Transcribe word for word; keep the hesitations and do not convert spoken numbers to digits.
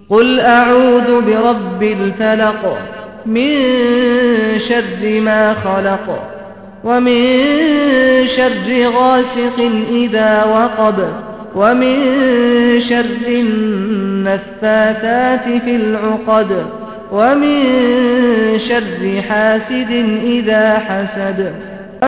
قل أعوذ برب الفلق من شر ما خلق ومن شر غاسق إذا وقب ومن شر النفاثات في العقد ومن شر حاسد إذا حسد.